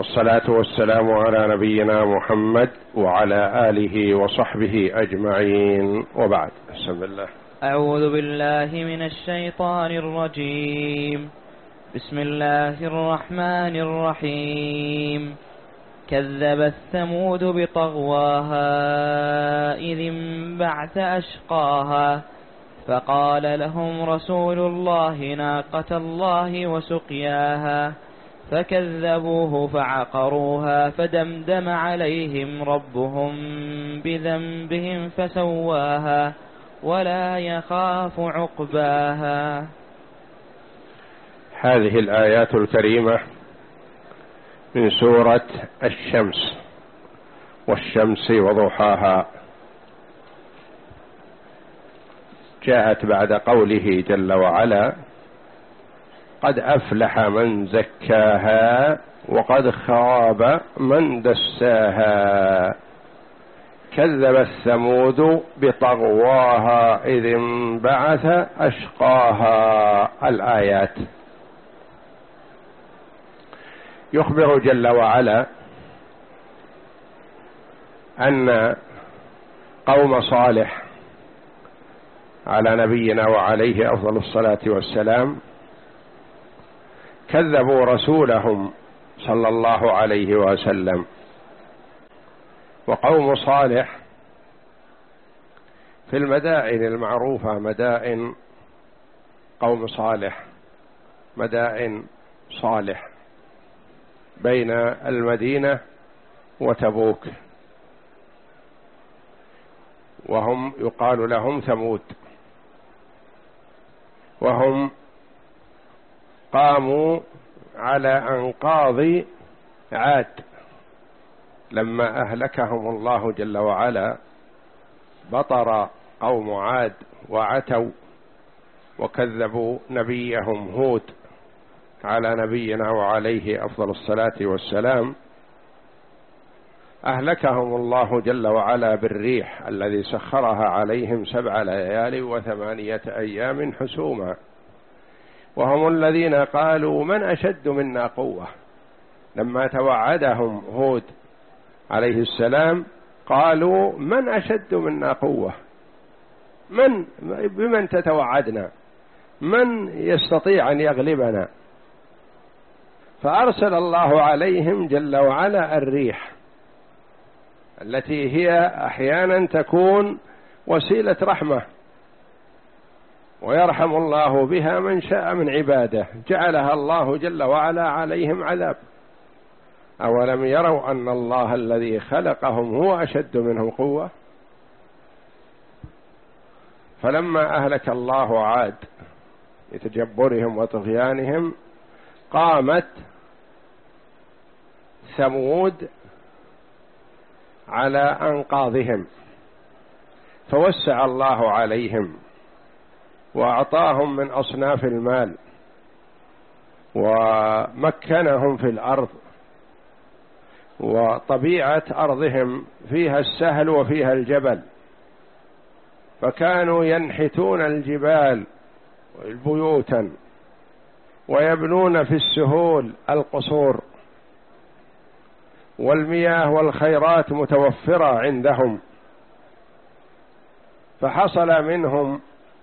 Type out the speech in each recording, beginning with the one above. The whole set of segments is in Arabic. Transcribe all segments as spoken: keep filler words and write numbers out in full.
والصلاة والسلام على نبينا محمد وعلى آله وصحبه أجمعين، وبعد. بسم الله. أعوذ بالله من الشيطان الرجيم. بسم الله الرحمن الرحيم. كذبت ثمود بطغواها إذ انبعث أشقاها فقال لهم رسول الله ناقة الله وسقياها فكذبوه فعقروها فدمدم عليهم ربهم بذنبهم فسواها ولا يخاف عقباها. هذه الآيات الكريمة من سورة الشمس، والشمس وضحاها، جاءت بعد قوله جل وعلا: قد أفلح من زكاها وقد خاب من دساها، كذبت ثمود بطغواها إذ انبعث أشقاها. الآيات يخبر جل وعلا أن قوم صالح على نبينا وعليه أفضل الصلاة والسلام كذبوا رسولهم صلى الله عليه وسلم. وقوم صالح في المدائن المعروفة، مدائن قوم صالح، مدائن صالح بين المدينة وتبوك، وهم يقال لهم ثمود، وهم قاموا على أنقاض عاد لما أهلكهم الله جل وعلا. بطر قوم عاد وعتوا وكذبوا نبيهم هود على نبينا وعليه أفضل الصلاة والسلام. أهلكهم الله جل وعلا بالريح الذي سخرها عليهم سبع ليال وثمانية أيام حسوما، وهم الذين قالوا: من أشد منا قوة. لما توعدهم هود عليه السلام قالوا: من أشد منا قوة، من بمن تتوعدنا، من يستطيع أن يغلبنا؟ فأرسل الله عليهم جل وعلا الريح التي هي أحيانا تكون وسيلة رحمة، ويرحم الله بها من شاء من عباده، جعلها الله جل وعلا عليهم عذاب. أولم يروا أن الله الذي خلقهم هو أشد منهم قوة؟ فلما أهلك الله عاد لتجبرهم وطغيانهم قامت ثمود على أنقاضهم، فوسع الله عليهم وأعطاهم من أصناف المال ومكنهم في الأرض، وطبيعة أرضهم فيها السهل وفيها الجبل، فكانوا ينحتون الجبال بيوتا ويبنون في السهول القصور، والمياه والخيرات متوفرة عندهم، فحصل منهم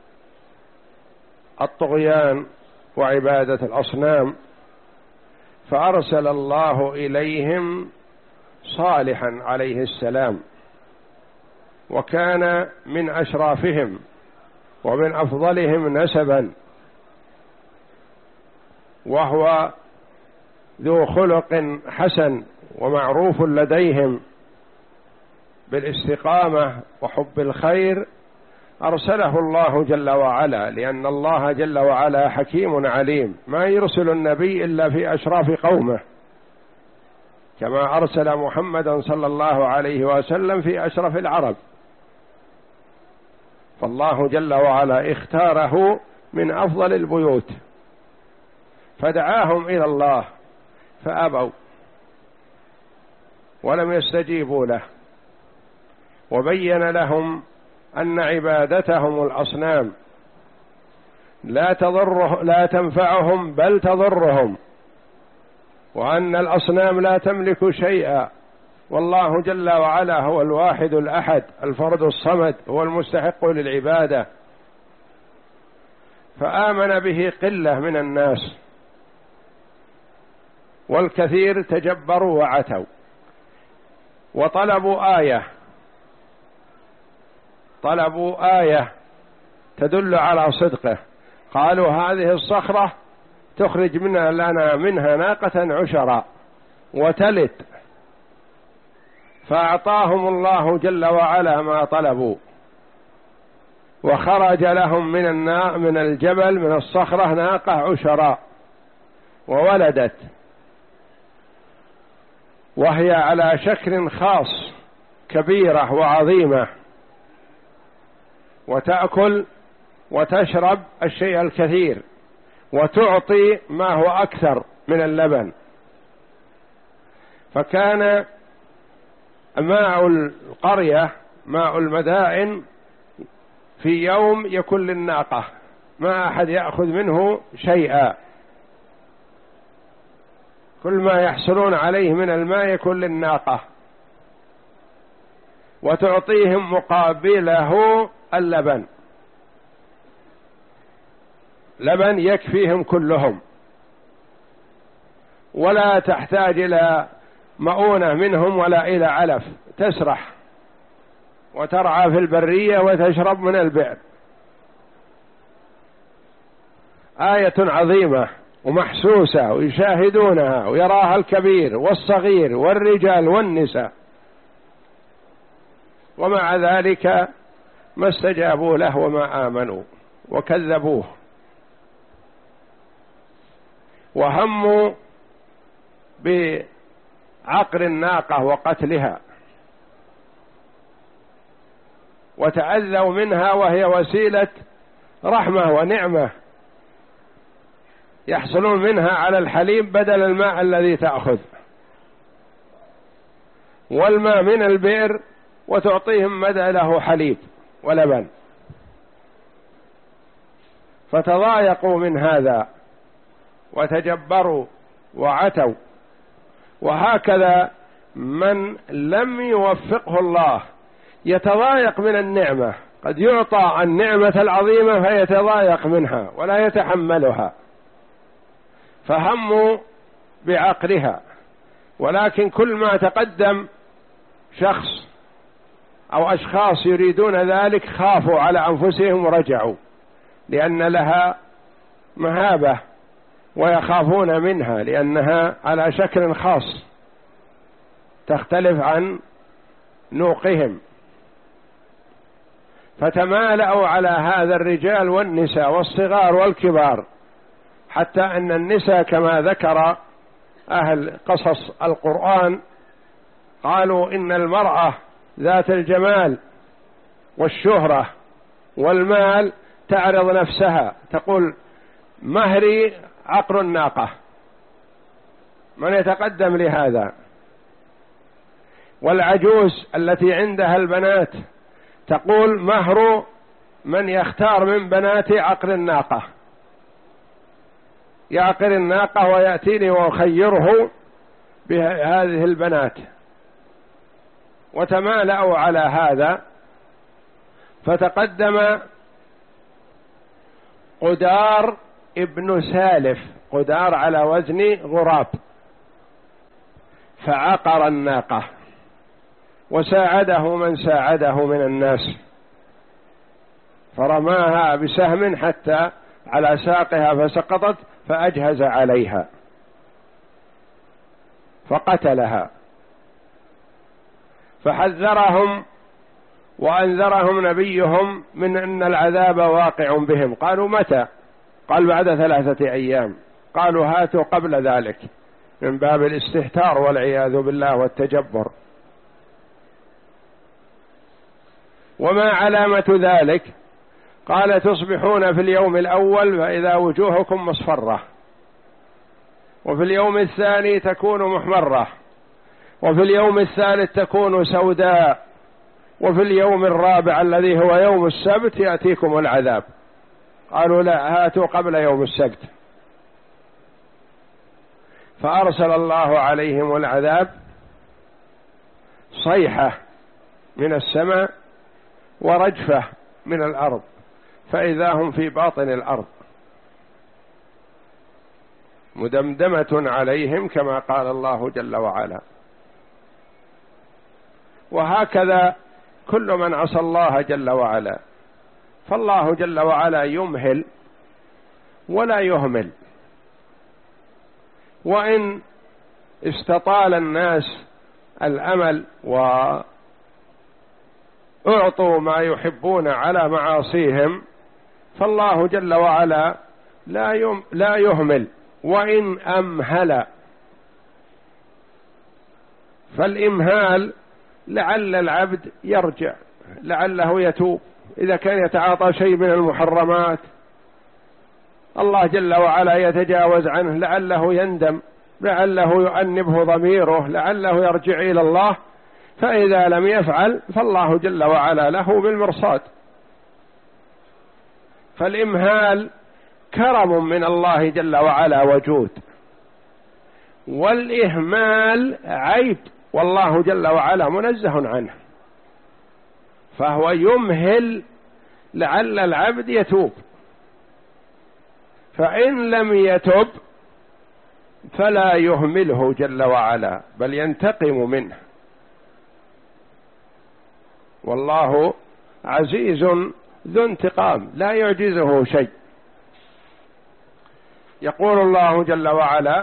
الطغيان وعبادة الأصنام، فأرسل الله إليهم صالحا عليه السلام، وكان من أشرافهم ومن أفضلهم نسبا، وهو ذو خلق حسن ومعروف لديهم بالاستقامة وحب الخير. أرسله الله جل وعلا، لأن الله جل وعلا حكيم عليم، ما يرسل النبي إلا في أشراف قومه، كما أرسل محمدا صلى الله عليه وسلم في أشرف العرب. فالله جل وعلا اختاره من أفضل البيوت، فدعاهم إلى الله فأبوا ولم يستجيبوا له، وبين لهم أن عبادتهم الأصنام لا تضره لا تنفعهم بل تضرهم، وأن الأصنام لا تملك شيئا، والله جل وعلا هو الواحد الأحد الفرد الصمد، هو المستحق للعبادة. فآمن به قلة من الناس، والكثير تجبروا وعتوا وطلبوا آية، طلبوا آية تدل على صدقه. قالوا هذه الصخرة تخرج منها لنا منها ناقة عشرا وتلد، فأعطاهم الله جل وعلا ما طلبوا، وخرج لهم من النا من الجبل من الصخرة ناقة عشرا وولدت، وهي على شكل خاص كبيرة وعظيمة، وتأكل وتشرب الشيء الكثير، وتعطي ما هو أكثر من اللبن. فكان ماء القرية ماء المدائن في يوم يكون للناقة، ما أحد يأخذ منه شيئا، كل ما يحصلون عليه من الماء يكون للناقة، وتعطيهم مقابله اللبن، لبن يكفيهم كلهم، ولا تحتاج إلى مؤونة منهم ولا إلى علف، تسرح وترعى في البرية وتشرب من البئر. آية عظيمة ومحسوسة ويشاهدونها ويراها الكبير والصغير والرجال والنساء، ومع ذلك ما استجابوا له وما آمنوا وكذبوه، وهموا بعقر الناقة وقتلها، وتأذوا منها وهي وسيلة رحمة ونعمة يحصلون منها على الحليب بدل الماء الذي تأخذ، والماء من البئر وتعطيهم بدله حليب ولبن، فتضايقوا من هذا وتجبروا وعتوا. وهكذا من لم يوفقه الله يتضايق من النعمة، قد يعطى النعمة العظيمة فيتضايق منها ولا يتحملها، فهموا بعقرها. ولكن كل ما تقدم شخص أو أشخاص يريدون ذلك خافوا على أنفسهم ورجعوا، لأن لها مهابة ويخافون منها لأنها على شكل خاص تختلف عن نوقهم. فتمالأوا على هذا الرجال والنساء والصغار والكبار، حتى أن النساء كما ذكر أهل قصص القرآن قالوا إن المرأة ذات الجمال والشهرة والمال تعرض نفسها، تقول مهري عقر الناقة، من يتقدم لهذا؟ والعجوز التي عندها البنات تقول مهر من يختار من بناتي عقر الناقة، يعقر الناقة ويأتيني وأخيره بهذه البنات. وتمالأوا على هذا، فتقدم قدار ابن سالف، قدار على وزن غراب، فعقر الناقة وساعده من ساعده من الناس، فرماها بسهم حتى على ساقها فسقطت، فأجهز عليها فقتلها. فحذرهم وأنذرهم نبيهم من أن العذاب واقع بهم. قالوا متى؟ قال بعد ثلاثة أيام. قالوا هاتوا قبل ذلك، من باب الاستهتار والعياذ بالله والتجبر. وما علامة ذلك؟ قال تصبحون في اليوم الأول فإذا وجوهكم مصفرة، وفي اليوم الثاني تكون محمرة، وفي اليوم الثالث تكون سوداء، وفي اليوم الرابع الذي هو يوم السبت يأتيكم العذاب. قالوا لا، هاتوا قبل يوم السبت. فأرسل الله عليهم العذاب صيحة من السماء ورجفة من الأرض، فإذا هم في باطن الأرض مدمدمة عليهم كما قال الله جل وعلا. وهكذا كل من عصى الله جل وعلا، فالله جل وعلا يمهل ولا يهمل. وإن استطال الناس الأمل وأعطوا ما يحبون على معاصيهم، فالله جل وعلا لا لا يهمل وإن أمهل. فالإمهال لعل العبد يرجع، لعله يتوب، إذا كان يتعاطى شيء من المحرمات الله جل وعلا يتجاوز عنه، لعله يندم، لعله يؤنبه ضميره، لعله يرجع إلى الله. فإذا لم يفعل فالله جل وعلا له بالمرصاد. فالإمهال كرم من الله جل وعلا وجود، والإهمال عيب والله جل وعلا منزه عنه، فهو يمهل لعل العبد يتوب، فإن لم يتب فلا يهمله جل وعلا بل ينتقم منه، والله عزيز ذو انتقام لا يعجزه شيء. يقول الله جل وعلا: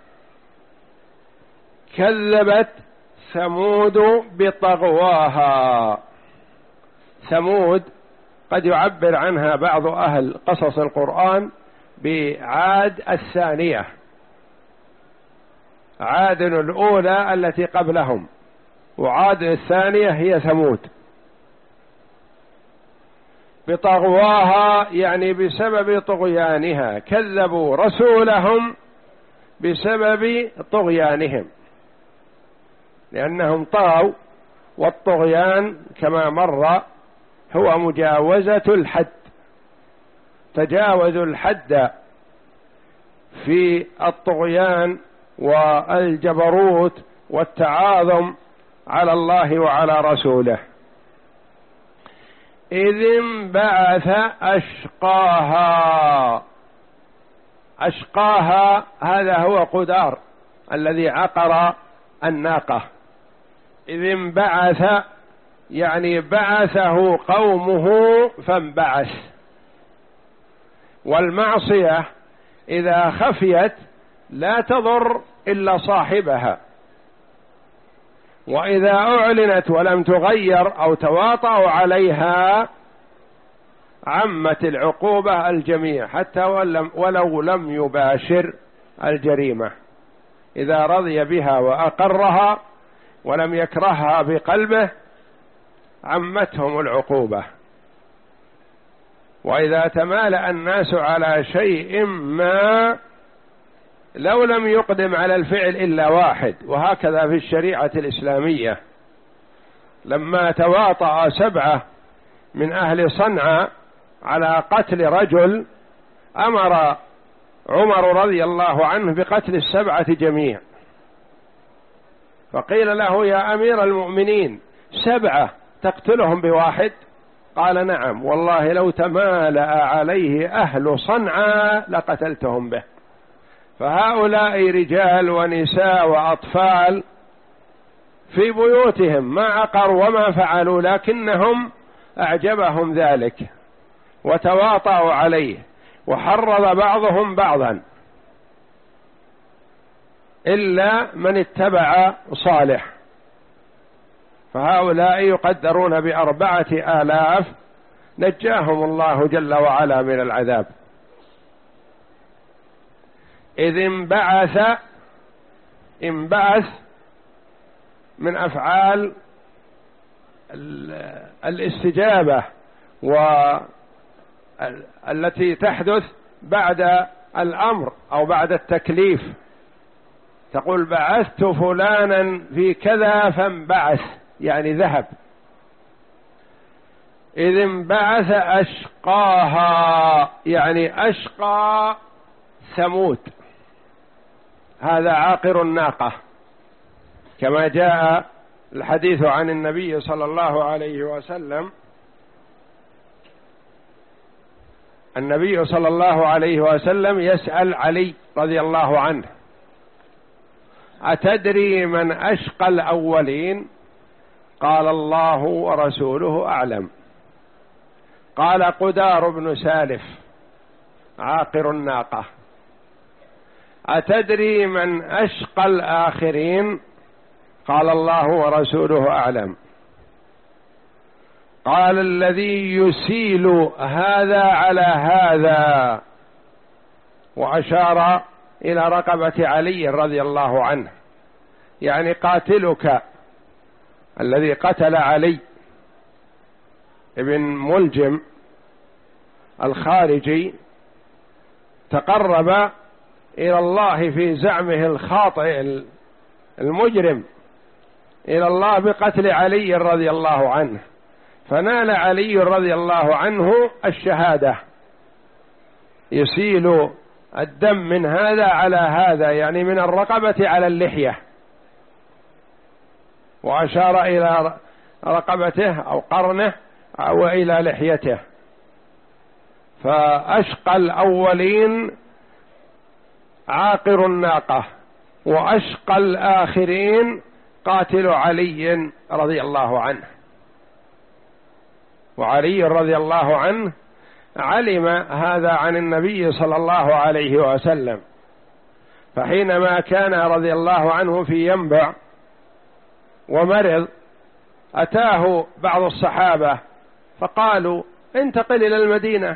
كذبت ثمود بطغواها. ثمود قد يعبر عنها بعض أهل قصص القرآن بعاد الثانية، عاد الأولى التي قبلهم، وعاد الثانية هي ثمود. بطغواها يعني بسبب طغيانها، كذبوا رسولهم بسبب طغيانهم، لأنهم طغوا، والطغيان كما مر هو مجاوزة الحد، تجاوزوا الحد في الطغيان والجبروت والتعاظم على الله وعلى رسوله. إذ انبعث أشقاها. أشقاها هذا هو قدار الذي عقر الناقة. إذ انبعث يعني بعثه قومه فانبعث. والمعصية إذا خفيت لا تضر إلا صاحبها، وإذا أعلنت ولم تغير أو تواطؤوا عليها عمت العقوبة الجميع، حتى ولو لم يباشر الجريمة، إذا رضي بها وأقرها ولم يكرهها بقلبه عمتهم العقوبة. وإذا تمالأ الناس على شيء ما لو لم يقدم على الفعل إلا واحد، وهكذا في الشريعة الإسلامية لما تواطأ سبعة من أهل صنعاء على قتل رجل أمر عمر رضي الله عنه بقتل السبعة جميع، فقيل له: يا أمير المؤمنين سبعة تقتلهم بواحد؟ قال: نعم، والله لو تمالأ عليه أهل صنعاء لقتلتهم به. فهؤلاء رجال ونساء وأطفال في بيوتهم ما عقروا وما فعلوا، لكنهم أعجبهم ذلك وتواطؤوا عليه، وحرض بعضهم بعضا إلا من اتبع صالح، فهؤلاء يقدرون بأربعة آلاف نجاهم الله جل وعلا من العذاب. إذ انبعث، انبعث من أفعال الاستجابة والتي تحدث بعد الأمر أو بعد التكليف، تقول: بعثت فلانا في كذا فانبعث، يعني ذهب. إذ انبعث أشقاها يعني أشقى ثمود، هذا عاقر الناقة، كما جاء الحديث عن النبي صلى الله عليه وسلم. النبي صلى الله عليه وسلم يسأل علي رضي الله عنه: أتدري من أشقى الأولين؟ قال: الله ورسوله أعلم. قال: قدار بن سالف عاقر الناقة. أتدري من أشقى الآخرين؟ قال: الله ورسوله أعلم. قال: الذي يسيل هذا على هذا، وأشار إلى رقبة علي رضي الله عنه، يعني قاتلك الذي قتل علي ابن ملجم الخارجي تقرب إلى الله في زعمه الخاطئ المجرم إلى الله بقتل علي رضي الله عنه، فنال علي رضي الله عنه الشهادة، يسيل الدم من هذا على هذا، يعني من الرقبة على اللحية، وأشار إلى رقبته أو قرنه أو إلى لحيته. فأشقى الأولين عاقر الناقة، وأشقى الآخرين قاتل علي رضي الله عنه. وعلي رضي الله عنه علم هذا عن النبي صلى الله عليه وسلم، فحينما كان رضي الله عنه في ينبع ومرض أتاه بعض الصحابة فقالوا: انتقل إلى المدينة،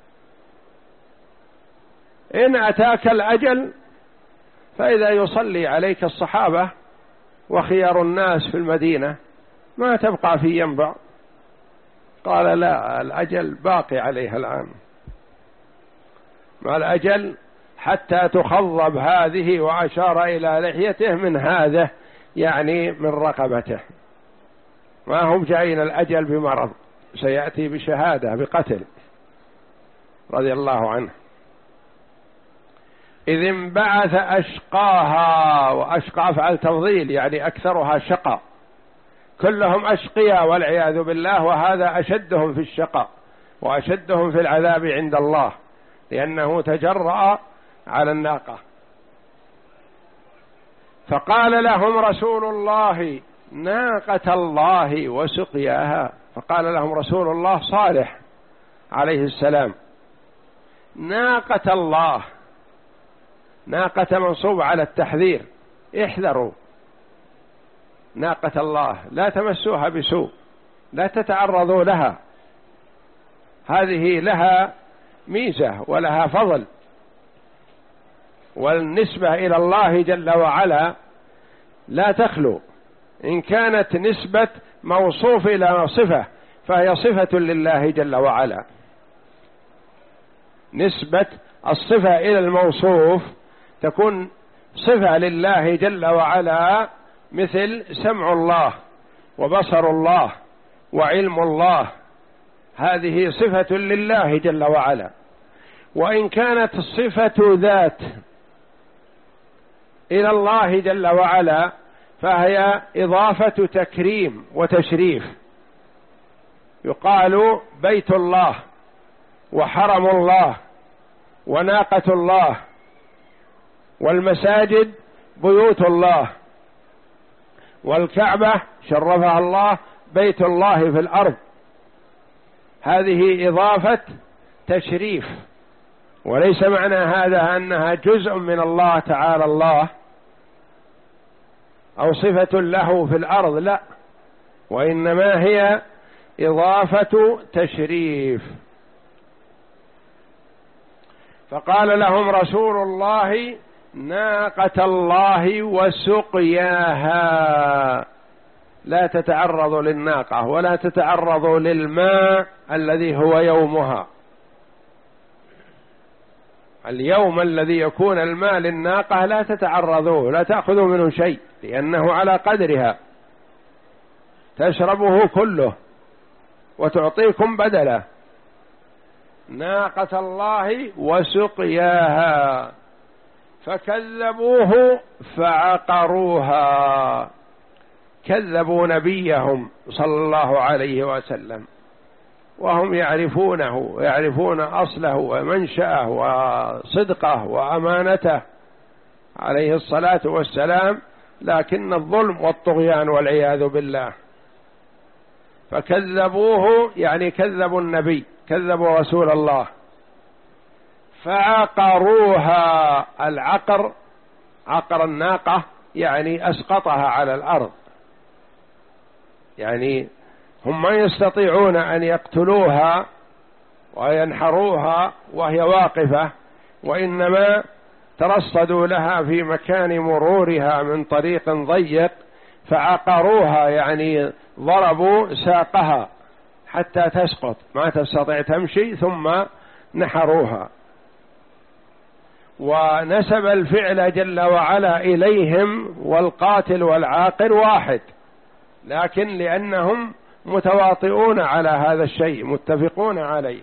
إن أتاك الأجل فإذا يصلي عليك الصحابة وخيار الناس في المدينة ما تبقى في ينبع. قال: لا، الأجل باقي عليها الآن، ما الأجل حتى تخضب هذه، وأشار إلى لحيته من هذا، يعني من رقبته، ما هم جايين الأجل بمرض، سيأتي بشهادة بقتل رضي الله عنه. إذ انبعث أشقاها، وأشقى أفعل تفضيل يعني أكثرها شقى، كلهم أشقياء والعياذ بالله، وهذا أشدهم في الشقاء وأشدهم في العذاب عند الله، لأنه تجرأ على الناقة. فقال لهم رسول الله: ناقة الله وسقياها. فقال لهم رسول الله صالح عليه السلام: ناقة الله، ناقة منصوب على التحذير، احذروا ناقة الله، لا تمسوها بسوء، لا تتعرضوا لها، هذه لها ميزة ولها فضل، والنسبة إلى الله جل وعلا لا تخلو، إن كانت نسبة موصوف إلى صفة فهي صفة لله جل وعلا. نسبة الصفة إلى الموصوف تكون صفة لله جل وعلا، مثل سمع الله وبصر الله وعلم الله، هذه صفة لله جل وعلا. وإن كانت الصفة ذات إلى الله جل وعلا فهي إضافة تكريم وتشريف، يقال بيت الله وحرم الله وناقة الله، والمساجد بيوت الله، والكعبة شرفها الله بيت الله في الأرض، هذه إضافة تشريف، وليس معنى هذا أنها جزء من الله تعالى الله أو صفة له في الأرض، لا، وإنما هي إضافة تشريف. فقال لهم رسول الله: ناقة الله وسقياها، لا تتعرضوا للناقة ولا تتعرضوا للماء الذي هو يومها، اليوم الذي يكون الماء للناقة لا تتعرضوا، لا تأخذوا منه شيء، لأنه على قدرها، تشربه كله وتعطيكم بدله. ناقة الله وسقياها، فكذبوه فعقروها، كذبوا نبيهم صلى الله عليه وسلم وهم يعرفونه، يعرفون أصله ومنشأه وصدقه وأمانته عليه الصلاة والسلام، لكن الظلم والطغيان والعياذ بالله. فكذبوه يعني كذبوا النبي، كذبوا رسول الله. فعقروها، العقر عقر الناقة يعني أسقطها على الأرض، يعني هم ما يستطيعون أن يقتلوها وينحروها وهي واقفة، وإنما ترصدوا لها في مكان مرورها من طريق ضيق، فعقروها يعني ضربوا ساقها حتى تسقط ما تستطيع تمشي، ثم نحروها. ونسب الفعل جل وعلا إليهم، والقاتل والعاقر واحد، لكن لأنهم متواطئون على هذا الشيء متفقون عليه،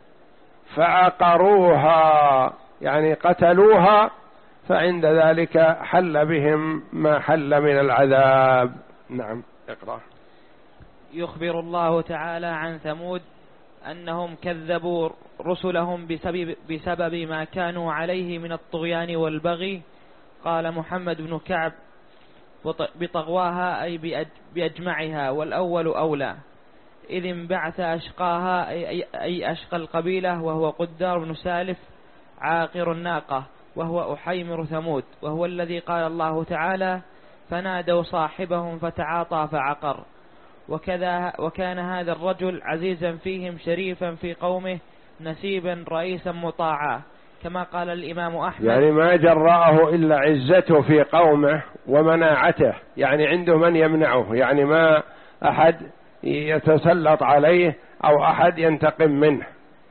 فعقروها يعني قتلوها، فعند ذلك حل بهم ما حل من العذاب. نعم اقرأ. يخبر الله تعالى عن ثمود أنهم كذبوا رسلهم بسبب, بسبب ما كانوا عليه من الطغيان والبغي. قال محمد بن كعب: بطغواها أي بأجمعها، والأول أولى، إذ انبعث أشقاها أي, أي أشقى القبيلة، وهو قدار بن سالف عاقر الناقة، وهو أحيمر ثمود، وهو الذي قال الله تعالى: فنادوا صاحبهم فتعاطى فعقر. وكذا وكان هذا الرجل عزيزا فيهم شريفا في قومه نسيبا رئيسا مطاعا، كما قال الإمام أحمد، يعني ما جرأه إلا عزته في قومه ومناعته، يعني عنده من يمنعه، يعني ما أحد يتسلط عليه أو أحد ينتقم منه.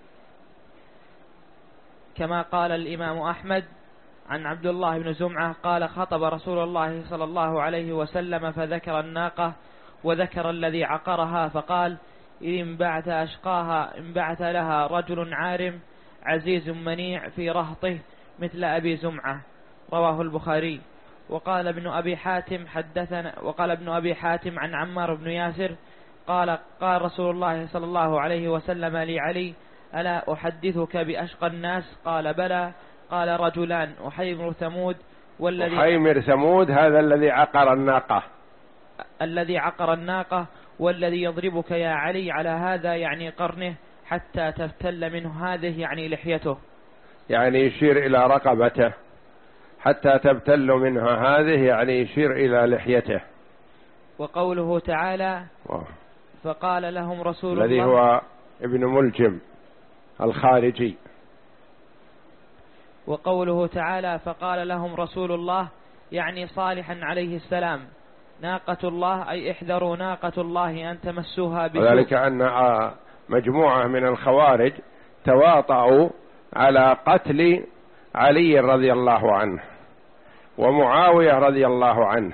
كما قال الإمام أحمد عن عبد الله بن زمعة قال: خطب رسول الله صلى الله عليه وسلم فذكر الناقة وذكر الذي عقرها، فقال: إذ انبعث أشقاها انبعث لها رجل عارم عزيز منيع في رهطه مثل أبي زمعة. رواه البخاري. وقال ابن أبي حاتم حدثنا وقال ابن أبي حاتم عن عمار بن ياسر قال: قال رسول الله صلى الله عليه وسلم لعلي: ألا أحدثك بأشقى الناس؟ قال: بلى. قال: رجلان، أحيمر ثمود والذي أحيمر ثمود هذا الذي عقر الناقة الذي عقر الناقة والذي يضربك يا علي على هذا يعني قرنه حتى تفتل منه هذه يعني لحيته، يعني يشير إلى رقبته حتى تبتل منها هذه، يعني يشير إلى لحيته. وقوله تعالى: فقال لهم رسول الله، الذي هو ابن ملجم الخارجي. وقوله تعالى: فقال لهم رسول الله يعني صالحا عليه السلام: ناقة الله أي احذروا ناقة الله أن تمسوها بسوء. وذلك أن مجموعة من الخوارج تواطؤوا على قتل علي رضي الله عنه ومعاوية رضي الله عنه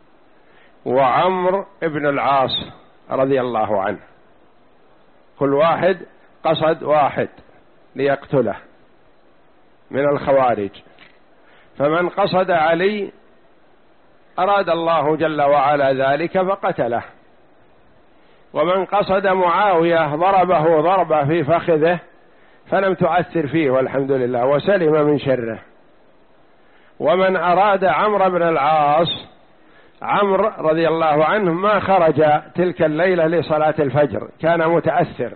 وعمر بن العاص رضي الله عنه، كل واحد قصد واحد ليقتله من الخوارج. فمن قصد علي أراد الله جل وعلا ذلك فقتله، ومن قصد معاوية ضربه ضربة في فخذه فلم تؤثر فيه والحمد لله وسلم من شره. ومن أراد عمرو بن العاص، عمرو رضي الله عنه ما خرج تلك الليلة لصلاة الفجر، كان متأثر،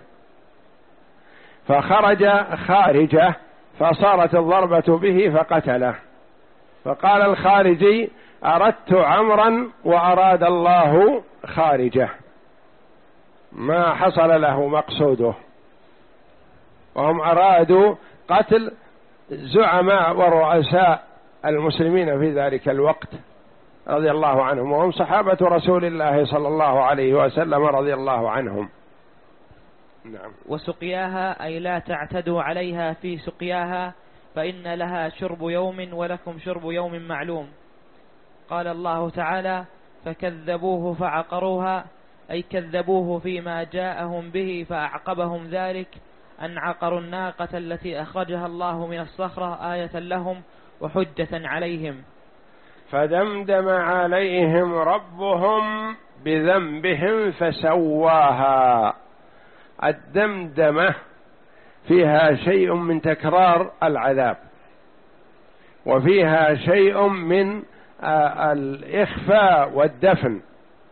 فخرج خارجه فصارت الضربة به فقتله. فقال الخارجي: أردت عمرا وأراد الله خارجه، ما حصل له مقصوده. وهم أرادوا قتل زعماء ورؤساء المسلمين في ذلك الوقت رضي الله عنهم، وهم صحابة رسول الله صلى الله عليه وسلم رضي الله عنهم. نعم. وسقياها أي لا تعتدوا عليها في سقياها، فإن لها شرب يوم ولكم شرب يوم معلوم. قال الله تعالى: فكذبوه فعقروها أي كذبوه فيما جاءهم به فأعقبهم ذلك أن عقروا الناقة التي أخرجها الله من الصخرة آية لهم وحجة عليهم. فدمدم عليهم ربهم بذنبهم فسواها. الدمدمة فيها شيء من تكرار العذاب، وفيها شيء من الإخفاء والدفن،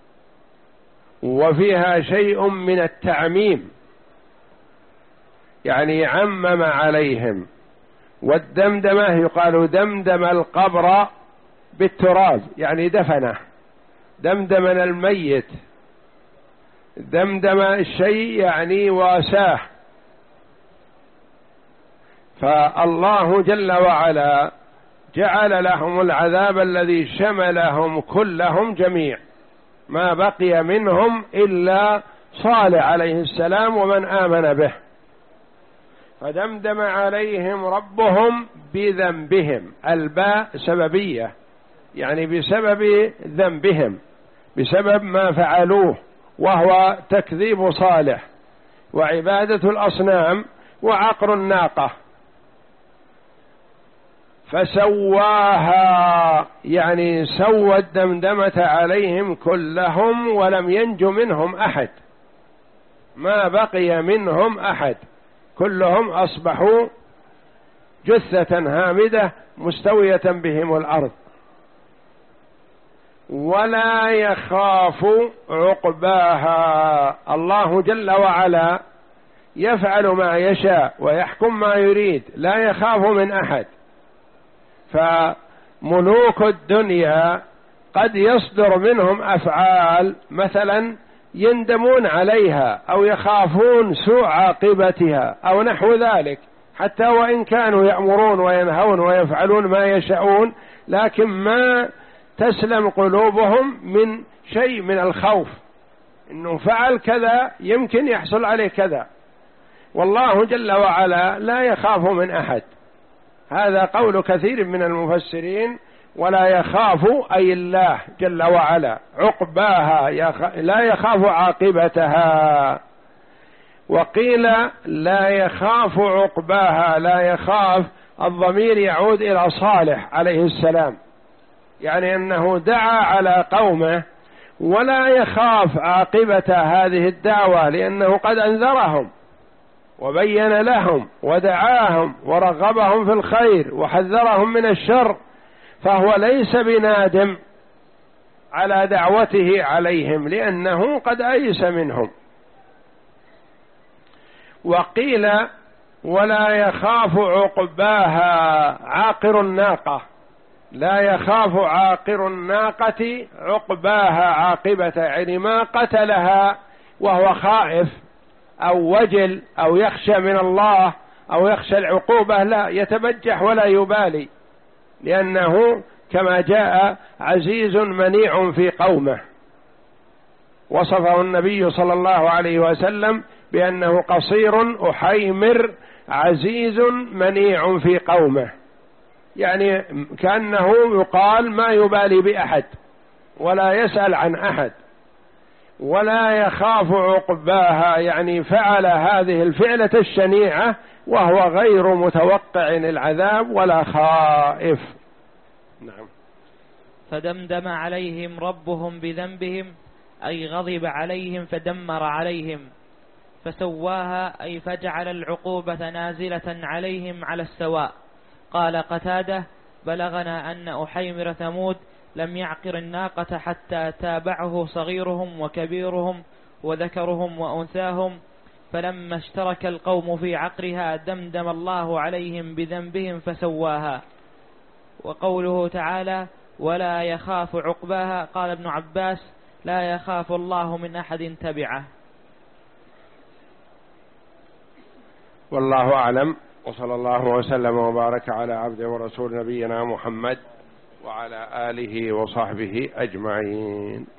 وفيها شيء من التعميم، يعني عمم عليهم. والدمدمة يقال دمدم القبر بالتراب، يعني دفنه، دمدم الميت، دمدم الشيء يعني واساه. فالله جل وعلا جعل لهم العذاب الذي شملهم كلهم جميع، ما بقي منهم إلا صالح عليه السلام ومن آمن به. فدمدم عليهم ربهم بذنبهم، الباء سببية، يعني بسبب ذنبهم، بسبب ما فعلوه، وهو تكذيب صالح وعبادة الأصنام وعقر الناقة. فسواها، يعني سوى الدمدمة عليهم كلهم ولم ينج منهم أحد، ما بقي منهم أحد، كلهم أصبحوا جثة هامدة مستوية بهم الأرض. ولا يخاف عقباها. الله جل وعلا يفعل ما يشاء ويحكم ما يريد، لا يخاف من أحد. فملوك الدنيا قد يصدر منهم أفعال مثلا يندمون عليها أو يخافون سوء عاقبتها أو نحو ذلك، حتى وإن كانوا يأمرون وينهون ويفعلون ما يشاءون، لكن ما تسلم قلوبهم من شيء من الخوف، إنه فعل كذا يمكن يحصل عليه كذا. والله جل وعلا لا يخاف من أحد، هذا قول كثير من المفسرين. ولا يخاف أي الله جل وعلا عقباها، لا يخاف عاقبتها. وقيل لا يخاف عقباها، لا يخاف، الضمير يعود إلى صالح عليه السلام، يعني أنه دعا على قومه ولا يخاف عاقبة هذه الدعوة، لأنه قد أنذرهم وبين لهم ودعاهم ورغبهم في الخير وحذرهم من الشر، فهو ليس بنادم على دعوته عليهم لأنه قد أيس منهم. وقيل ولا يخاف عقباها عاقر الناقة، لا يخاف عاقر الناقة عقباها عاقبة، يعني ما قتلها وهو خائف أو وجل أو يخشى من الله أو يخشى العقوبة، لا يتبجح ولا يبالي، لأنه كما جاء عزيز منيع في قومه. وصفه النبي صلى الله عليه وسلم بأنه قصير أحيمر عزيز منيع في قومه، يعني كأنه يقال ما يبالي بأحد ولا يسأل عن أحد. ولا يخاف عقباها، يعني فعل هذه الفعلة الشنيعة وهو غير متوقع العذاب ولا خائف. نعم. فدمدم عليهم ربهم بذنبهم، أي غضب عليهم فدمر عليهم. فسواها، أي فجعل العقوبة نازلة عليهم على السواء. قال قتادة: بلغنا أن أحيمر ثمود لم يعقر الناقة حتى تابعه صغيرهم وكبيرهم وذكرهم وأنثاهم، فلما اشترك القوم في عقرها دمدم الله عليهم بذنبهم فسواها. وقوله تعالى: ولا يخاف عقباها، قال ابن عباس: لا يخاف الله من أحد تبعه. والله أعلم، وصلى الله وسلم وبارك على عبده ورسول نبينا محمد وعلى آله وصحبه أجمعين.